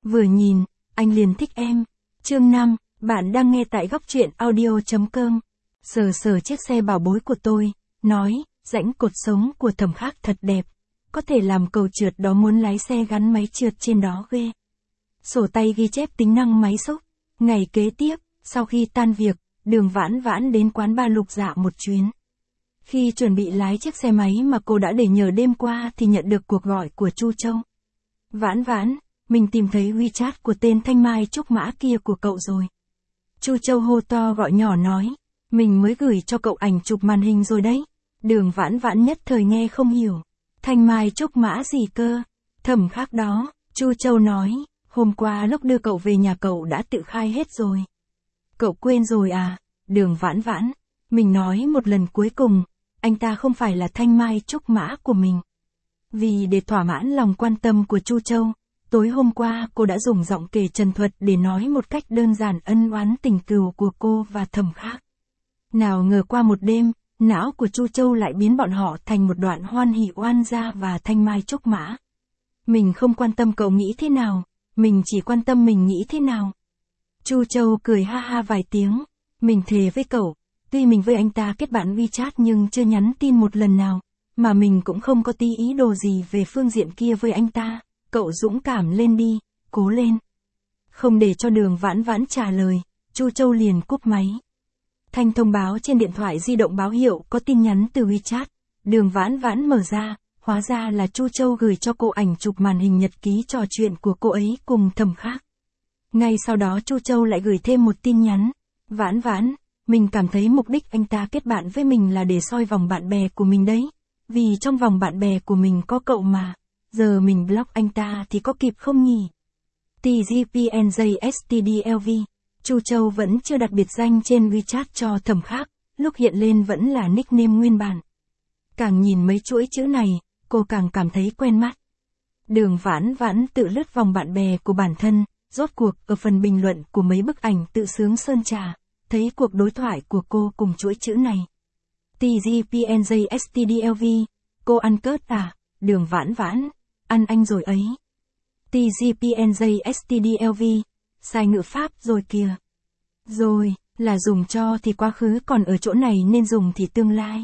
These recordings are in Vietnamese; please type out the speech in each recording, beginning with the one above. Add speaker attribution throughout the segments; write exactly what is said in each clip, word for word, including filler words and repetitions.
Speaker 1: Vừa nhìn, anh liền thích em. Chương năm, bạn đang nghe tại góc truyện audio chấm com. Sờ sờ chiếc xe bảo bối của tôi, nói, rãnh cột sống của Thẩm Khắc thật đẹp. Có thể làm cầu trượt đó, muốn lái xe gắn máy trượt trên đó ghê. Sổ tay ghi chép tính năng máy xúc. Ngày kế tiếp, sau khi tan việc, Đường Vãn Vãn đến quán bar Lục Dạ một chuyến. Khi chuẩn bị lái chiếc xe máy mà cô đã để nhờ đêm qua thì nhận được cuộc gọi của Chu Châu. Vãn Vãn, mình tìm thấy WeChat của tên Thanh Mai Trúc Mã kia của cậu rồi. Chu Châu hô to gọi nhỏ nói, mình mới gửi cho cậu ảnh chụp màn hình rồi đấy. Đường Vãn Vãn nhất thời nghe không hiểu. Thanh Mai Trúc Mã gì cơ? Thẩm Khắc đó. Chu Châu nói, hôm qua lúc đưa cậu về nhà cậu đã tự khai hết rồi. Cậu quên rồi à? Đường Vãn Vãn, mình nói một lần cuối cùng, anh ta không phải là Thanh Mai Trúc Mã của mình. Vì để thỏa mãn lòng quan tâm của Chu Châu, tối hôm qua cô đã dùng giọng kể trần thuật để nói một cách đơn giản ân oán tình cừu của cô và Thẩm Khắc. Nào ngờ qua một đêm, não của Chu Châu lại biến bọn họ thành một đoạn hoan hỉ oan gia và Thanh Mai Trúc Mã. Mình không quan tâm cậu nghĩ thế nào, mình chỉ quan tâm mình nghĩ thế nào. Chu Châu cười ha ha vài tiếng, mình thề với cậu, tuy mình với anh ta kết bạn WeChat nhưng chưa nhắn tin một lần nào, mà mình cũng không có tí ý đồ gì về phương diện kia với anh ta, cậu dũng cảm lên đi, cố lên. Không để cho Đường Vãn Vãn trả lời, Chu Châu liền cúp máy. Thanh thông báo trên điện thoại di động báo hiệu có tin nhắn từ WeChat, Đường Vãn Vãn mở ra, hóa ra là Chu Châu gửi cho cô ảnh chụp màn hình nhật ký trò chuyện của cô ấy cùng Thẩm Khắc. Ngay sau đó Chu Châu lại gửi thêm một tin nhắn, Vãn Vãn, mình cảm thấy mục đích anh ta kết bạn với mình là để soi vòng bạn bè của mình đấy, vì trong vòng bạn bè của mình có cậu mà, giờ mình block anh ta thì có kịp không nhỉ? tê giê pê en jay ét tê đê lờ vê, Chu Châu vẫn chưa đặt biệt danh trên WeChat cho Thẩm Khắc, lúc hiện lên vẫn là nickname nguyên bản. Càng nhìn mấy chuỗi chữ này, cô càng cảm thấy quen mắt. Đường Vãn Vãn tự lướt vòng bạn bè của bản thân, rốt cuộc ở phần bình luận của mấy bức ảnh tự sướng sơn trà, thấy cuộc đối thoại của cô cùng chuỗi chữ này. tê giê pê en jay ét tê đê lờ vê, cô ăn cớt à? Đường Vãn Vãn, ăn anh rồi ấy. tê giê pê en jay ét tê đê lờ vê, sai ngữ pháp rồi kìa. Rồi, là dùng cho thì quá khứ, còn ở chỗ này nên dùng thì tương lai.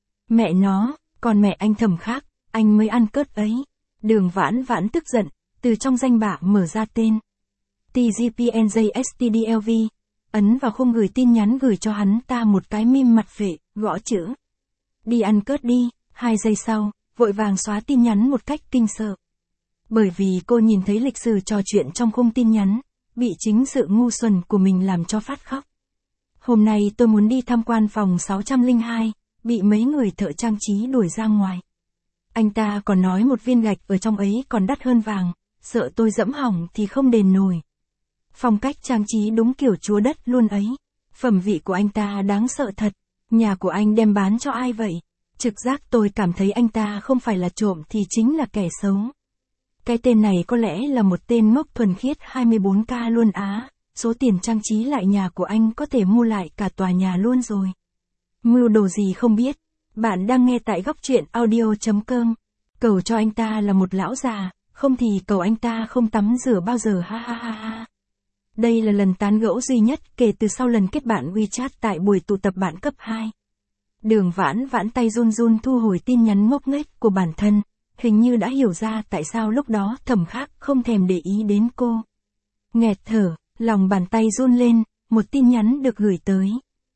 Speaker 1: Mẹ nó, còn mẹ anh Thẩm Khắc, anh mới ăn cớt ấy. Đường Vãn Vãn tức giận, từ trong danh bạ mở ra tên tê giê pê en jay ét tê đê lờ vê, ấn vào khung gửi tin nhắn gửi cho hắn ta một cái meme mặt phệ, gõ chữ. Đi ăn cớt đi, hai giây sau, vội vàng xóa tin nhắn một cách kinh sợ. Bởi vì cô nhìn thấy lịch sử trò chuyện trong khung tin nhắn, bị chính sự ngu xuẩn của mình làm cho phát khóc. Hôm nay tôi muốn đi tham quan phòng sáu trăm lẻ hai, bị mấy người thợ trang trí đuổi ra ngoài. Anh ta còn nói một viên gạch ở trong ấy còn đắt hơn vàng, sợ tôi dẫm hỏng thì không đền nổi. Phong cách trang trí đúng kiểu chúa đất luôn ấy. Phẩm vị của anh ta đáng sợ thật. Nhà của anh đem bán cho ai vậy? Trực giác tôi cảm thấy anh ta không phải là trộm thì chính là kẻ xấu. Cái tên này có lẽ là một tên ngốc thuần khiết hai mươi bốn ca luôn á. Số tiền trang trí lại nhà của anh có thể mua lại cả tòa nhà luôn rồi. Mưu đồ gì không biết. Bạn đang nghe tại góc truyện audio chấm com. Cầu cho anh ta là một lão già, không thì cầu anh ta không tắm rửa bao giờ, ha ha ha ha. Đây là lần tán gẫu duy nhất kể từ sau lần kết bạn WeChat tại buổi tụ tập bạn cấp hai. Đường Vãn Vãn tay run run thu hồi tin nhắn ngốc nghếch của bản thân, hình như đã hiểu ra tại sao lúc đó Thẩm Khắc không thèm để ý đến cô. Nghẹt thở, lòng bàn tay run lên, một tin nhắn được gửi tới.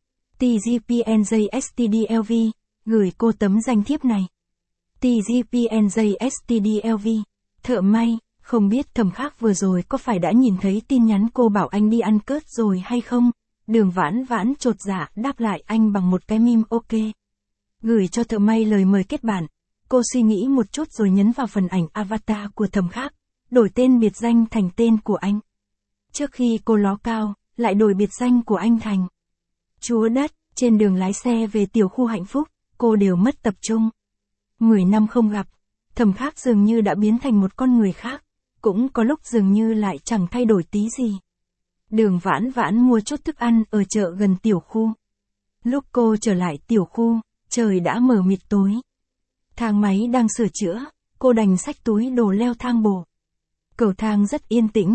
Speaker 1: tê giê pê en jay ét tê đê lờ vê, gửi cô tấm danh thiếp này. tê giê pê en jay ét tê đê lờ vê, thợ may, không biết Thẩm Khắc vừa rồi có phải đã nhìn thấy tin nhắn cô bảo anh đi ăn cớt rồi hay không? Đường Vãn Vãn chột dạ đáp lại anh bằng một cái meme ok. Gửi cho thợ may lời mời kết bạn. Cô suy nghĩ một chút rồi nhấn vào phần ảnh avatar của Thẩm Khắc, đổi tên biệt danh thành tên của anh. Trước khi cô ló cao, lại đổi biệt danh của anh thành chúa đất. Trên đường lái xe về tiểu khu hạnh phúc, cô đều mất tập trung. Mười năm không gặp, Thẩm Khắc dường như đã biến thành một con người khác, cũng có lúc dường như lại chẳng thay đổi tí gì. Đường Vãn Vãn mua chút thức ăn ở chợ gần tiểu khu. Lúc cô trở lại tiểu khu, trời đã mờ mịt tối. Thang máy đang sửa chữa, cô đành xách túi đồ leo thang bộ. Cầu thang rất yên tĩnh,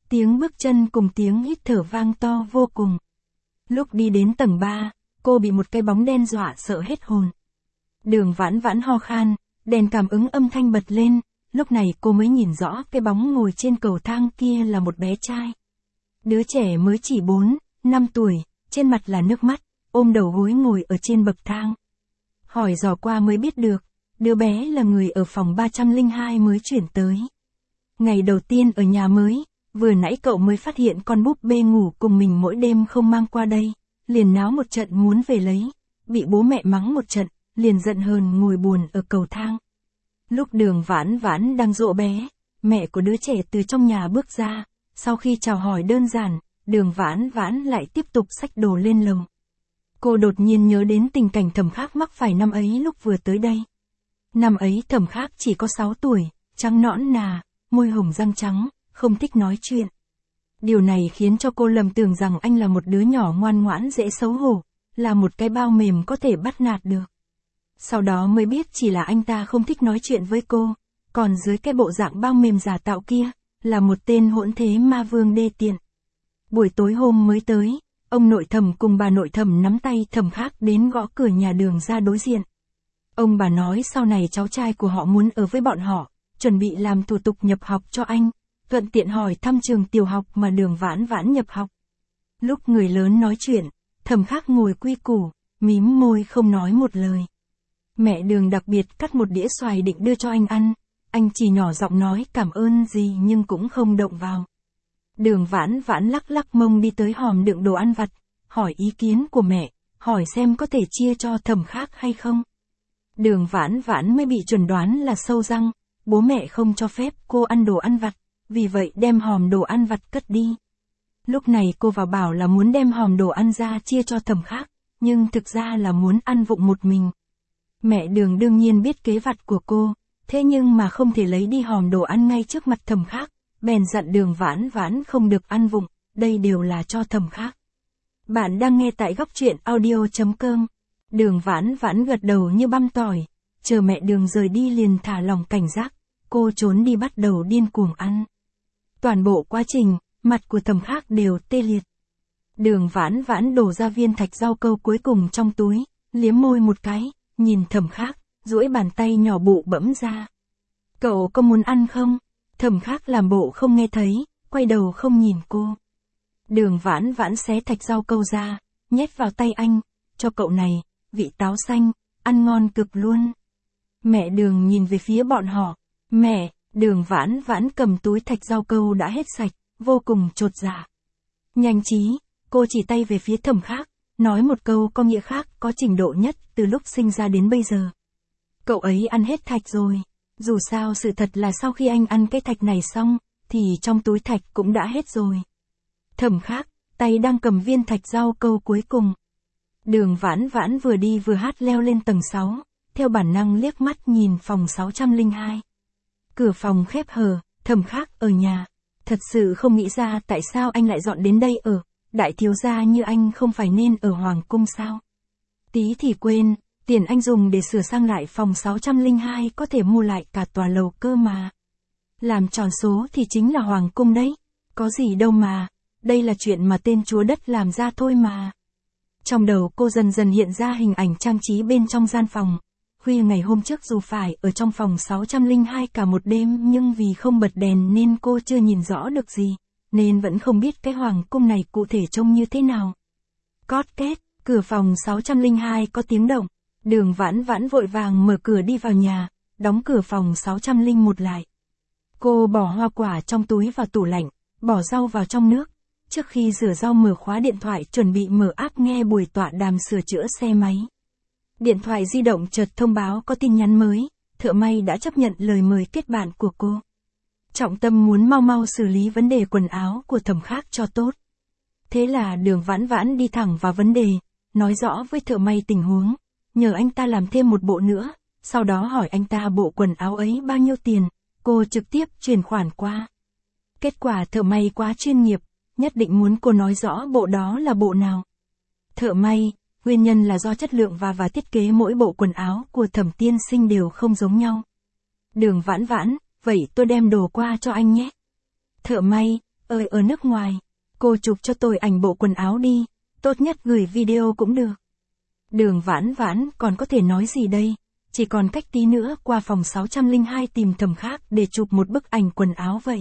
Speaker 1: tiếng bước chân cùng tiếng hít thở vang to vô cùng. Lúc đi đến tầng ba, cô bị một cái bóng đen dọa sợ hết hồn. Đường Vãn Vãn ho khan, đèn cảm ứng âm thanh bật lên, lúc này cô mới nhìn rõ cái bóng ngồi trên cầu thang kia là một bé trai. Đứa trẻ mới chỉ bốn, năm tuổi, trên mặt là nước mắt, ôm đầu gối ngồi ở trên bậc thang. Hỏi dò qua mới biết được, đứa bé là người ở phòng ba trăm lẻ hai mới chuyển tới. Ngày đầu tiên ở nhà mới, vừa nãy cậu mới phát hiện con búp bê ngủ cùng mình mỗi đêm không mang qua đây, liền náo một trận muốn về lấy, bị bố mẹ mắng một trận, liền giận hờn ngồi buồn ở cầu thang. Lúc Đường Vãn Vãn đang dỗ bé, mẹ của đứa trẻ từ trong nhà bước ra, sau khi chào hỏi đơn giản, Đường Vãn Vãn lại tiếp tục xách đồ lên lầu. Cô đột nhiên nhớ đến tình cảnh Thẩm Khắc mắc phải năm ấy lúc vừa tới đây. Năm ấy Thẩm Khắc chỉ có sáu tuổi, trắng nõn nà, môi hồng răng trắng, không thích nói chuyện. Điều này khiến cho cô lầm tưởng rằng anh là một đứa nhỏ ngoan ngoãn dễ xấu hổ, là một cái bao mềm có thể bắt nạt được. Sau đó mới biết chỉ là anh ta không thích nói chuyện với cô, còn dưới cái bộ dạng bao mềm giả tạo kia, là một tên hỗn thế ma vương đê tiện. Buổi tối hôm mới tới, ông nội Thẩm cùng bà nội Thẩm nắm tay Thẩm Khắc đến gõ cửa nhà Đường ra đối diện. Ông bà nói sau này cháu trai của họ muốn ở với bọn họ, chuẩn bị làm thủ tục nhập học cho anh, thuận tiện hỏi thăm trường tiểu học mà Đường Vãn Vãn nhập học. Lúc người lớn nói chuyện, Thẩm Khắc ngồi quy củ, mím môi không nói một lời. Mẹ Đường đặc biệt cắt một đĩa xoài định đưa cho anh ăn, anh chỉ nhỏ giọng nói cảm ơn gì nhưng cũng không động vào. Đường Vãn Vãn lắc lắc mông đi tới hòm đựng đồ ăn vặt, hỏi ý kiến của mẹ, hỏi xem có thể chia cho Thẩm Khắc hay không. Đường Vãn Vãn mới bị chuẩn đoán là sâu răng, bố mẹ không cho phép cô ăn đồ ăn vặt, vì vậy đem hòm đồ ăn vặt cất đi. Lúc này cô vào bảo là muốn đem hòm đồ ăn ra chia cho Thẩm Khắc, nhưng thực ra là muốn ăn vụng một mình. Mẹ Đường đương nhiên biết kế vặt của cô, thế nhưng mà không thể lấy đi hòm đồ ăn ngay trước mặt Thẩm Khắc, bèn dặn Đường Vãn Vãn không được ăn vụng, đây đều là cho Thẩm Khắc. Bạn đang nghe tại góc truyện audio chấm com. Đường Vãn Vãn gật đầu như băm tỏi, chờ mẹ Đường rời đi liền thả lòng cảnh giác, cô trốn đi bắt đầu điên cuồng ăn. Toàn bộ quá trình, mặt của Thẩm Khắc đều tê liệt. Đường Vãn Vãn đổ ra viên thạch rau câu cuối cùng trong túi, liếm môi một cái, nhìn Thẩm Khắc, duỗi bàn tay nhỏ bụ bẫm ra. Cậu có muốn ăn không? Thẩm Khắc làm bộ không nghe thấy, quay đầu không nhìn cô. Đường Vãn Vãn xé thạch rau câu ra, nhét vào tay anh, cho cậu này, vị táo xanh, ăn ngon cực luôn. Mẹ Đường nhìn về phía bọn họ, mẹ, Đường Vãn Vãn cầm túi thạch rau câu đã hết sạch, vô cùng chột dạ. Nhanh trí, cô chỉ tay về phía Thẩm Khắc, nói một câu có nghĩa khác có trình độ nhất từ lúc sinh ra đến bây giờ. Cậu ấy ăn hết thạch rồi, dù sao sự thật là sau khi anh ăn cái thạch này xong, thì trong túi thạch cũng đã hết rồi. Thẩm Khắc, tay đang cầm viên thạch rau câu cuối cùng. Đường Vãn Vãn vừa đi vừa hát leo lên tầng sáu, theo bản năng liếc mắt nhìn phòng sáu trăm lẻ hai. Cửa phòng khép hờ, Thẩm Khắc ở nhà. Thật sự không nghĩ ra tại sao anh lại dọn đến đây ở, đại thiếu gia như anh không phải nên ở Hoàng Cung sao? Tí thì quên, tiền anh dùng để sửa sang lại phòng sáu trăm lẻ hai có thể mua lại cả tòa lầu cơ mà. Làm tròn số thì chính là Hoàng Cung đấy, có gì đâu mà, đây là chuyện mà tên chúa đất làm ra thôi mà. Trong đầu cô dần dần hiện ra hình ảnh trang trí bên trong gian phòng. Khuya ngày hôm trước dù phải ở trong phòng sáu trăm lẻ hai cả một đêm nhưng vì không bật đèn nên cô chưa nhìn rõ được gì, nên vẫn không biết cái Hoàng Cung này cụ thể trông như thế nào. Cót két, cửa phòng sáu trăm lẻ hai có tiếng động, Đường Vãn Vãn vội vàng mở cửa đi vào nhà, đóng cửa phòng sáu trăm lẻ một lại. Cô bỏ hoa quả trong túi vào tủ lạnh, bỏ rau vào trong nước. Trước khi rửa rau mở khóa điện thoại chuẩn bị mở app nghe buổi tọa đàm sửa chữa xe máy. Điện thoại di động chợt thông báo có tin nhắn mới, thợ may đã chấp nhận lời mời kết bạn của cô. Trọng tâm muốn mau mau xử lý vấn đề quần áo của Thẩm Khắc cho tốt. Thế là Đường Vãn Vãn đi thẳng vào vấn đề, nói rõ với thợ may tình huống, nhờ anh ta làm thêm một bộ nữa, sau đó hỏi anh ta bộ quần áo ấy bao nhiêu tiền, cô trực tiếp chuyển khoản qua. Kết quả thợ may quá chuyên nghiệp, nhất định muốn cô nói rõ bộ đó là bộ nào. Thợ may, nguyên nhân là do chất lượng và và thiết kế mỗi bộ quần áo của Thẩm tiên sinh đều không giống nhau. Đường Vãn Vãn, vậy tôi đem đồ qua cho anh nhé. Thợ may, ơi ở nước ngoài. Cô chụp cho tôi ảnh bộ quần áo đi, tốt nhất gửi video cũng được. Đường Vãn Vãn còn có thể nói gì đây, chỉ còn cách tí nữa qua phòng sáu trăm lẻ hai tìm Thẩm Khác để chụp một bức ảnh quần áo vậy.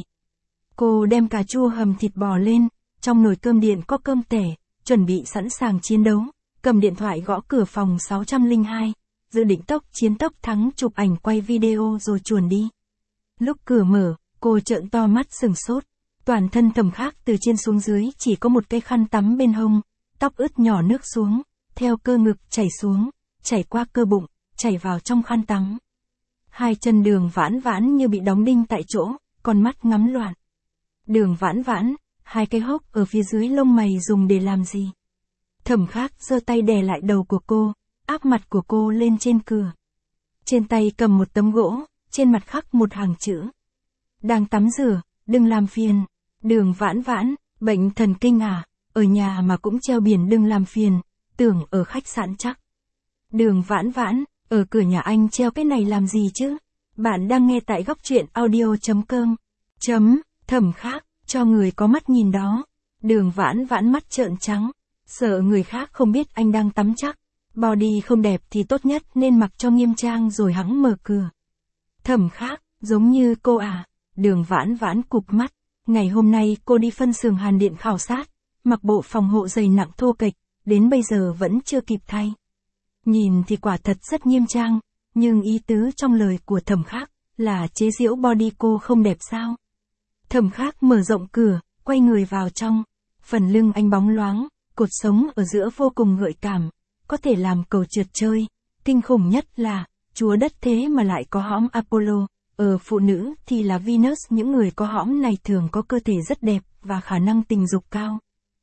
Speaker 1: Cô đem cà chua hầm thịt bò lên, trong nồi cơm điện có cơm tẻ, chuẩn bị sẵn sàng chiến đấu, cầm điện thoại gõ cửa phòng sáu trăm lẻ hai, dự định tốc chiến tốc thắng chụp ảnh quay video rồi chuồn đi. Lúc cửa mở, cô trợn to mắt sừng sốt, toàn thân Thẩm Khác từ trên xuống dưới chỉ có một cái khăn tắm bên hông, tóc ướt nhỏ nước xuống, theo cơ ngực chảy xuống, chảy qua cơ bụng, chảy vào trong khăn tắm. Hai chân Đường Vãn Vãn như bị đóng đinh tại chỗ, con mắt ngắm loạn. Đường Vãn Vãn, hai cái hốc ở phía dưới lông mày dùng để làm gì? Thẩm Khác giơ tay đè lại đầu của cô, áp mặt của cô lên trên cửa. Trên tay cầm một tấm gỗ, trên mặt khắc một hàng chữ. Đang tắm rửa, đừng làm phiền. Đường Vãn Vãn, bệnh thần kinh à, ở nhà mà cũng treo biển đừng làm phiền, tưởng ở khách sạn chắc. Đường Vãn Vãn, ở cửa nhà anh treo cái này làm gì chứ? Bạn đang nghe tại góc truyện audio chấm com. Chấm, Thẩm Khác, cho người có mắt nhìn đó. Đường Vãn Vãn mắt trợn trắng, sợ người khác không biết anh đang tắm chắc. Body không đẹp thì tốt nhất nên mặc cho nghiêm trang rồi hẵng mở cửa. Thẩm Khác, giống như cô à? Đường Vãn Vãn cụp mắt, ngày hôm nay cô đi phân xưởng Hàn Điện khảo sát, mặc bộ phòng hộ dày nặng thô kệch, đến bây giờ vẫn chưa kịp thay. Nhìn thì quả thật rất nghiêm trang, nhưng ý tứ trong lời của Thẩm Khác là chế giễu body cô không đẹp sao? Thẩm Khác mở rộng cửa, quay người vào trong, phần lưng anh bóng loáng, cột sống ở giữa vô cùng gợi cảm, có thể làm cầu trượt chơi, kinh khủng nhất là, chúa đất thế mà lại có hõm Apollo, ở phụ nữ thì là Venus, những người có hõm này thường có cơ thể rất đẹp và khả năng tình dục cao.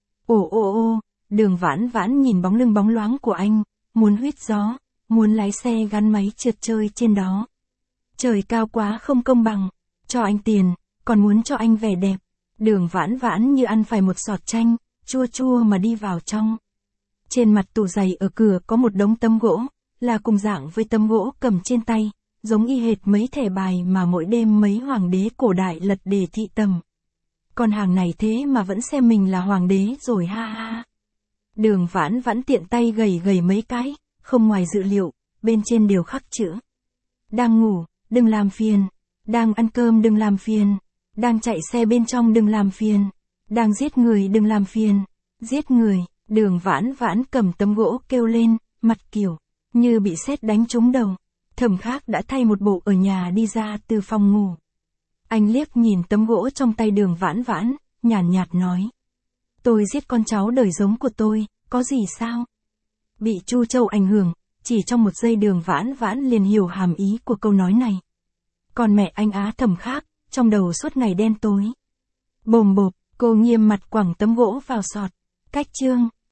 Speaker 1: Ồ ô ô, Đường Vãn Vãn nhìn bóng lưng bóng loáng của anh, muốn huýt gió, muốn lái xe gắn máy trượt chơi trên đó. Trời cao quá không công bằng, cho anh tiền, còn muốn cho anh vẻ đẹp. Đường Vãn Vãn như ăn phải một giọt chanh, chua chua mà đi vào trong. Trên mặt tủ giày ở cửa có một đống tấm gỗ, là cùng dạng với tấm gỗ cầm trên tay, giống y hệt mấy thẻ bài mà mỗi đêm mấy hoàng đế cổ đại lật để thị tầm. Con hàng này thế mà vẫn xem mình là hoàng đế rồi ha ha. Đường Vãn Vãn tiện tay gầy gầy mấy cái, không ngoài dự liệu, bên trên đều khắc chữ. Đang ngủ, đừng làm phiền. Đang ăn cơm đừng làm phiền. Đang chạy xe bên trong đừng làm phiền. Đang giết người đừng làm phiền. Giết người, Đường Vãn Vãn cầm tấm gỗ kêu lên, mặt kiểu như bị sét đánh trúng đầu. Thẩm Khác đã thay một bộ ở nhà đi ra từ phòng ngủ. Anh liếc nhìn tấm gỗ trong tay Đường Vãn Vãn, nhàn nhạt, nhạt nói. Tôi giết con cháu đời giống của tôi, có gì sao? Bị Chu Châu ảnh hưởng, chỉ trong một giây Đường Vãn Vãn liền hiểu hàm ý của câu nói này. Còn mẹ anh á Thẩm Khác, trong đầu suốt ngày đen tối. Bồm bộp, cô nghiêm mặt quẳng tấm gỗ vào sọt. Cách chương,